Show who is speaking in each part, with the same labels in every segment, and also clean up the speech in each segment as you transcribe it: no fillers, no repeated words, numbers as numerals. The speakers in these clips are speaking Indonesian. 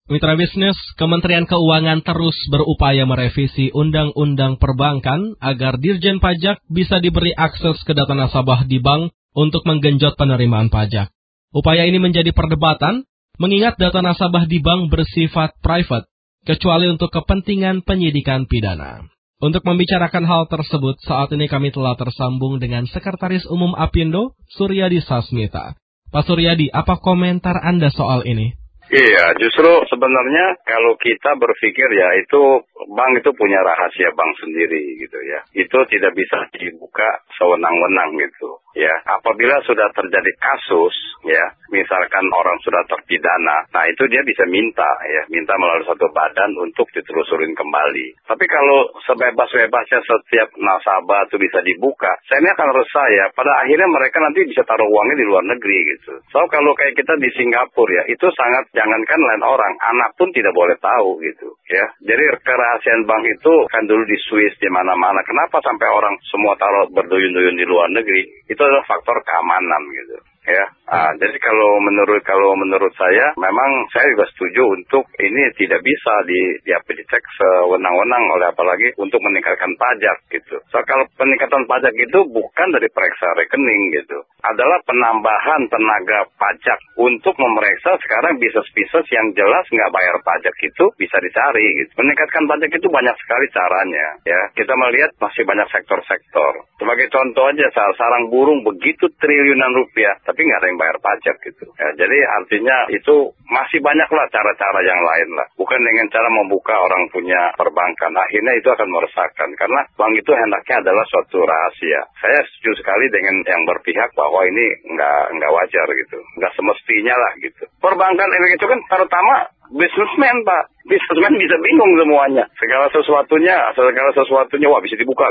Speaker 1: Mitra bisnis, Kementerian Keuangan terus berupaya merevisi Undang-Undang Perbankan agar Dirjen Pajak bisa diberi akses ke data nasabah di bank untuk menggenjot penerimaan pajak. Upaya ini menjadi perdebatan, mengingat data nasabah di bank bersifat private, kecuali untuk kepentingan penyidikan pidana. Untuk membicarakan hal tersebut, saat ini kami telah tersambung dengan Sekretaris Umum Apindo, Suryadi Sasmita. Pak Suryadi, apa komentar Anda soal ini?
Speaker 2: Iya, justru sebenarnya kalau kita berpikir ya itu bank itu punya rahasia bank sendiri gitu ya. Itu tidak bisa dibuka sewenang-wenang gitu ya. Apabila sudah terjadi kasus ya, misalkan orang sudah terpidana, nah itu dia bisa minta melalui satu badan untuk ditelusurin kembali. Tapi kalau sebebas-bebasnya setiap nasabah itu bisa dibuka, saya ini akan resah ya. Pada akhirnya mereka nanti bisa taruh uangnya di luar negeri gitu. So kalau kayak kita di Singapura ya, itu sangat jangankan lain orang, anak pun tidak boleh tahu gitu ya. Jadi kerahasiaan bank itu kan dulu di Swiss di mana-mana. Kenapa sampai orang semua taruh berduyun-duyun di luar negeri? Itu adalah faktor keamanan gitu. Ya, jadi kalau menurut saya, memang saya juga setuju untuk ini tidak bisa dicek sewenang-wenang oleh apalagi untuk meningkatkan pajak gitu. So kalau peningkatan pajak itu bukan dari periksa rekening gitu, adalah penambahan tenaga pajak untuk memeriksa sekarang bisnis-bisnis yang jelas nggak bayar pajak itu bisa dicari gitu. Meningkatkan pajak itu banyak sekali caranya ya. Kita melihat masih banyak sektor-sektor. Sebagai contoh aja, sarang burung begitu triliunan rupiah, tapi nggak ada yang bayar pajak gitu. Ya, jadi artinya itu masih banyak lah cara-cara yang lain lah. Bukan dengan cara membuka orang punya perbankan. Akhirnya itu akan meresahkan. Karena bank itu hendaknya adalah suatu rahasia. Saya setuju sekali dengan yang berpihak bahwa ini nggak wajar gitu. Nggak semestinya lah gitu. Perbankan itu kan terutama bisnismen, Pak. Bisnismen bisa bingung semuanya. Segala sesuatunya, wah bisa dibuka.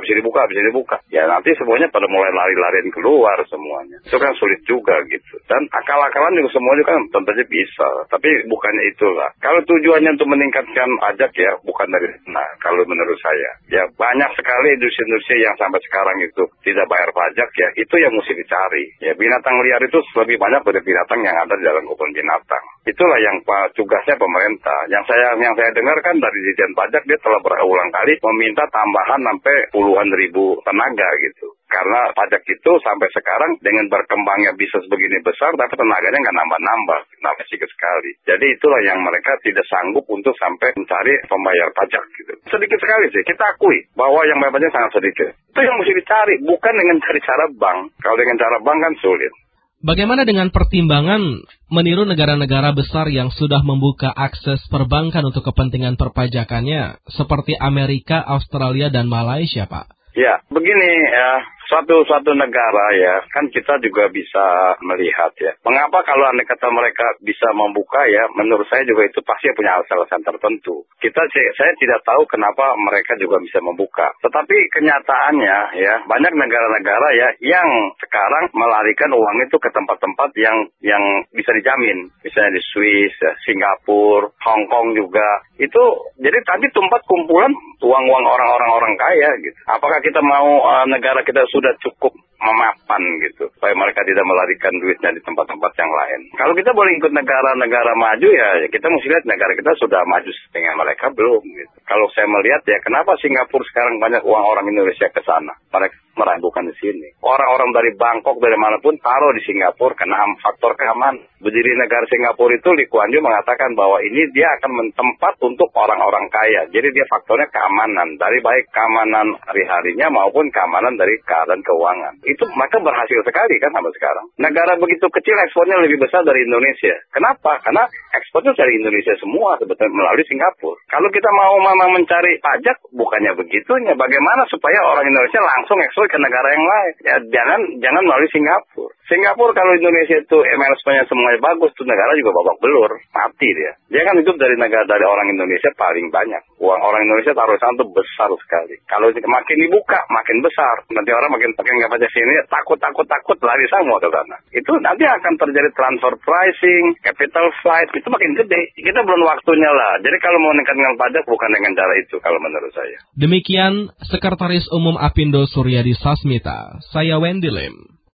Speaker 2: Ya nanti semuanya pada mulai lari-larian keluar semuanya. Itu kan sulit juga gitu. Dan akal-akalan juga semuanya kan tentunya bisa. Tapi bukannya itulah. Kalau tujuannya untuk meningkatkan pajak ya, bukan dari sana. Kalau menurut saya. Ya banyak sekali industri-industri yang sampai sekarang itu tidak bayar pajak ya. Itu yang mesti dicari. Ya binatang liar itu lebih banyak dari binatang yang ada di dalam kebun binatang. Itulah yang tugasnya pemerintah. Yang saya dengar kan dari Dirjen Pajak dia telah berulang kali meminta tambahan sampai puluhan ribu tenaga gitu. Karena pajak itu sampai sekarang dengan berkembangnya bisnis begini besar, tapi tenaganya nggak nambah-nambah, sedikit sekali. Jadi itulah yang mereka tidak sanggup untuk sampai mencari pembayar pajak gitu. Sedikit sekali sih, kita akui bahwa yang bayar pajak sangat sedikit. Itu yang mesti dicari, bukan dengan cari cara bank. Kalau dengan cara bank kan sulit.
Speaker 1: Bagaimana dengan pertimbangan meniru negara-negara besar yang sudah membuka akses perbankan untuk kepentingan perpajakannya, seperti Amerika, Australia, dan Malaysia, Pak?
Speaker 2: Ya, begini ya. Suatu negara ya, kan kita juga bisa melihat ya. Mengapa kalau andai kata mereka bisa membuka ya, menurut saya juga itu pasti punya alasan tertentu. Saya tidak tahu kenapa mereka juga bisa membuka. Tetapi kenyataannya ya, banyak negara-negara ya yang sekarang melarikan uang itu ke tempat-tempat yang bisa dijamin. Misalnya di Swiss, ya, Singapura, Hong Kong juga. Itu jadi tadi tempat kumpulan uang-uang orang-orang kaya gitu. Apakah kita mau negara kita sudah cukup memapan gitu, supaya mereka tidak melarikan duitnya di tempat-tempat yang lain. Kalau kita boleh ikut negara-negara maju ya kita mesti lihat negara kita sudah maju dengan mereka belum gitu. Kalau saya melihat ya kenapa Singapura sekarang banyak uang orang Indonesia ke sana, mereka meragukan di sini. Orang-orang dari Bangkok dari manapun taruh di Singapura karena faktor keamanan. Berdiri negara Singapura itu Lee Kuan Yew mengatakan bahwa ini dia akan tempat untuk orang-orang kaya. Jadi dia faktornya keamanan, dari baik keamanan hari-harinya maupun keamanan dari keadaan keuangan. Itu mereka berhasil sekali kan sampai sekarang. Negara begitu kecil ekspornya lebih besar dari Indonesia. Kenapa? Karena ekspornya dari Indonesia semua sebetulnya melalui Singapura. Kalau kita mau mencari pajak, bukannya begitunya. Bagaimana supaya orang Indonesia langsung ekspor ke negara yang lain? Ya jangan melalui Singapura. Singapura kalau Indonesia itu manajemennya semuanya bagus, tuh negara juga babak belur, mati dia. Dia kan hidup dari orang Indonesia paling banyak. Uang orang Indonesia taruh sana tuh besar sekali. Kalau makin dibuka, makin besar. Nanti orang makin nggak pajak sini, takut lari semua ke sana. Itu nanti akan terjadi transfer pricing, capital flight, itu makin gede. Kita belum waktunya lah. Jadi kalau mau meningkatkan pajak bukan dengan cara itu kalau menurut saya.
Speaker 1: Demikian Sekretaris Umum Apindo Suryadi Sasmita, saya Wendy Lim.